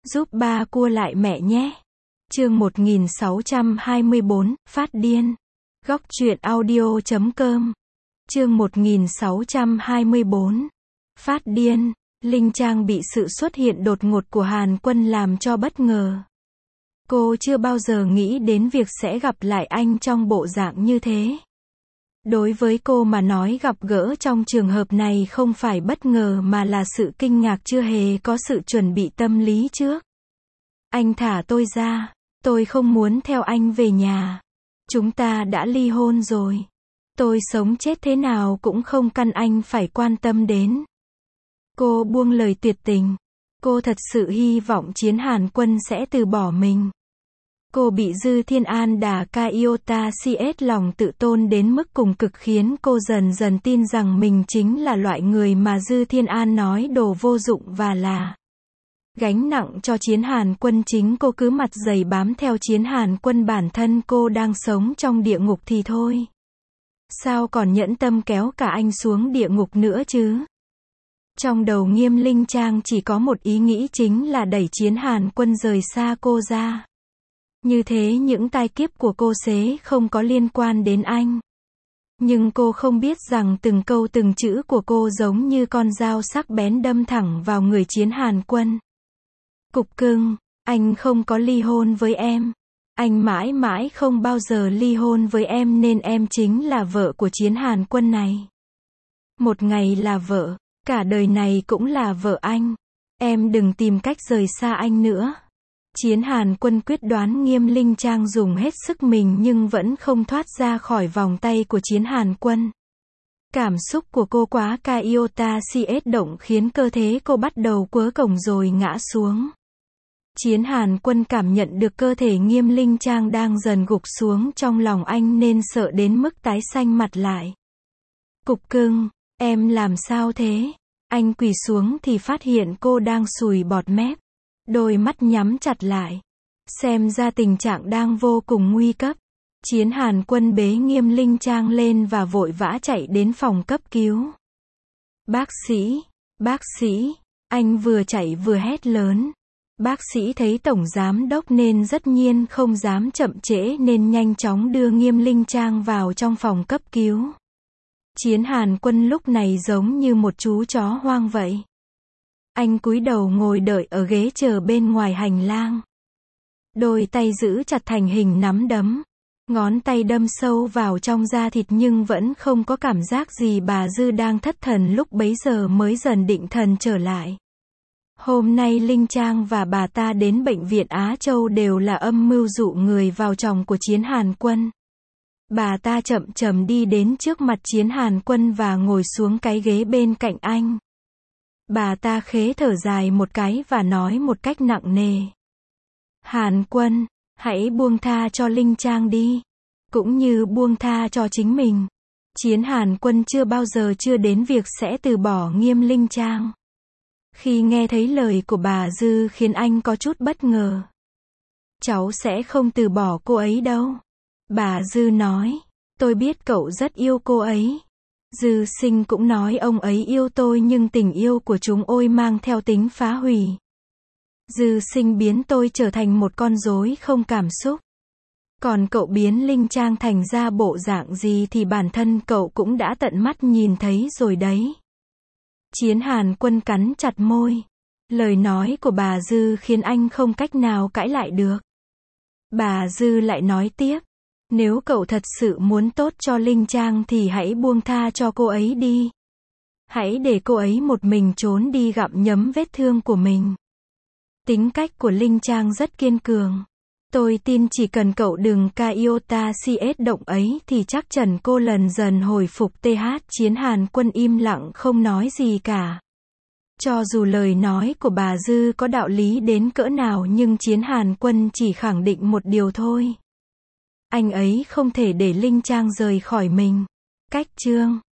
Giúp ba cua lại mẹ nhé. Chương 1624, phát điên. Góc truyện audio.com. Chương 1624, phát điên. Linh Trang bị sự xuất hiện đột ngột của Hàn Quân làm cho bất ngờ. Cô chưa bao giờ nghĩ đến việc sẽ gặp lại anh trong bộ dạng như thế. Đối với cô mà nói, gặp gỡ trong trường hợp này không phải bất ngờ mà là sự kinh ngạc, chưa hề có sự chuẩn bị tâm lý trước. Anh thả tôi ra. Tôi không muốn theo anh về nhà. Chúng ta đã ly hôn rồi. Tôi sống chết thế nào cũng không cần anh phải quan tâm đến. Cô buông lời tuyệt tình. Cô thật sự hy vọng Chiến Hàn Quân sẽ từ bỏ mình. Cô bị Dư Thiên An đả Kaiota CS lòng tự tôn đến mức cùng cực, khiến cô dần dần tin rằng mình chính là loại người mà Dư Thiên An nói đồ vô dụng và là gánh nặng cho Chiến Hàn Quân. Chính cô cứ mặt dày bám theo Chiến Hàn Quân, bản thân cô đang sống trong địa ngục thì thôi. Sao còn nhẫn tâm kéo cả anh xuống địa ngục nữa chứ? Trong đầu Nghiêm Linh Trang chỉ có một ý nghĩ, chính là đẩy Chiến Hàn Quân rời xa cô ra. Như thế những tai kiếp của cô sẽ không có liên quan đến anh. Nhưng cô không biết rằng từng câu từng chữ của cô giống như con dao sắc bén đâm thẳng vào người Chiến Hàn Quân. Cục cưng, anh không có ly hôn với em. Anh mãi mãi không bao giờ ly hôn với em, nên em chính là vợ của Chiến Hàn Quân này. Một ngày là vợ, cả đời này cũng là vợ anh. Em đừng tìm cách rời xa anh nữa. Chiến Hàn Quân quyết đoán. Nghiêm Linh Trang dùng hết sức mình nhưng vẫn không thoát ra khỏi vòng tay của Chiến Hàn Quân. Cảm xúc của cô quá Kaiota CS động khiến cơ thể cô bắt đầu quớ cổng rồi ngã xuống. Chiến Hàn Quân cảm nhận được cơ thể Nghiêm Linh Trang đang dần gục xuống trong lòng anh nên sợ đến mức tái xanh mặt lại. Cục cưng, em làm sao thế? Anh quỳ xuống thì phát hiện cô đang sùi bọt mép. Đôi mắt nhắm chặt lại. Xem ra tình trạng đang vô cùng nguy cấp. Chiến Hàn Quân bế Nghiêm Linh Trang lên và vội vã chạy đến phòng cấp cứu. Bác sĩ, anh vừa chạy vừa hét lớn. Bác sĩ thấy tổng giám đốc nên tất nhiên không dám chậm trễ nên nhanh chóng đưa Nghiêm Linh Trang vào trong phòng cấp cứu. Chiến Hàn Quân lúc này giống như một chú chó hoang vậy. Anh cúi đầu ngồi đợi ở ghế chờ bên ngoài hành lang. Đôi tay giữ chặt thành hình nắm đấm. Ngón tay đâm sâu vào trong da thịt nhưng vẫn không có cảm giác gì. Bà Dư đang thất thần lúc bấy giờ mới dần định thần trở lại. Hôm nay Linh Trang và bà ta đến bệnh viện Á Châu đều là âm mưu dụ người vào chồng của Chiến Hàn Quân. Bà ta chậm chậm đi đến trước mặt Chiến Hàn Quân và ngồi xuống cái ghế bên cạnh anh. Bà ta khẽ thở dài một cái và nói một cách nặng nề. Hàn Quân, hãy buông tha cho Linh Trang đi. Cũng như buông tha cho chính mình. Chiến Hàn Quân chưa bao giờ đến việc sẽ từ bỏ Nghiêm Linh Trang. Khi nghe thấy lời của bà Dư khiến anh có chút bất ngờ. Cháu sẽ không từ bỏ cô ấy đâu. Bà Dư nói. Tôi biết cậu rất yêu cô ấy. Dư Sinh cũng nói ông ấy yêu tôi, nhưng tình yêu của chúng ôi mang theo tính phá hủy. Dư Sinh biến tôi trở thành một con rối không cảm xúc. Còn cậu biến Linh Trang thành ra bộ dạng gì thì bản thân cậu cũng đã tận mắt nhìn thấy rồi đấy. Chiến Hàn Quân cắn chặt môi. Lời nói của bà Dư khiến anh không cách nào cãi lại được. Bà Dư lại nói tiếp. Nếu cậu thật sự muốn tốt cho Linh Trang thì hãy buông tha cho cô ấy đi. Hãy để cô ấy một mình trốn đi gặm nhấm vết thương của mình. Tính cách của Linh Trang rất kiên cường. Tôi tin chỉ cần cậu đừng Kaiota CS động ấy thì chắc chắn cô lần dần hồi phục. Chiến Hàn Quân im lặng không nói gì cả. Cho dù lời nói của bà Dư có đạo lý đến cỡ nào nhưng Chiến Hàn Quân chỉ khẳng định một điều thôi. Anh ấy không thể để Linh Trang rời khỏi mình. Cách chương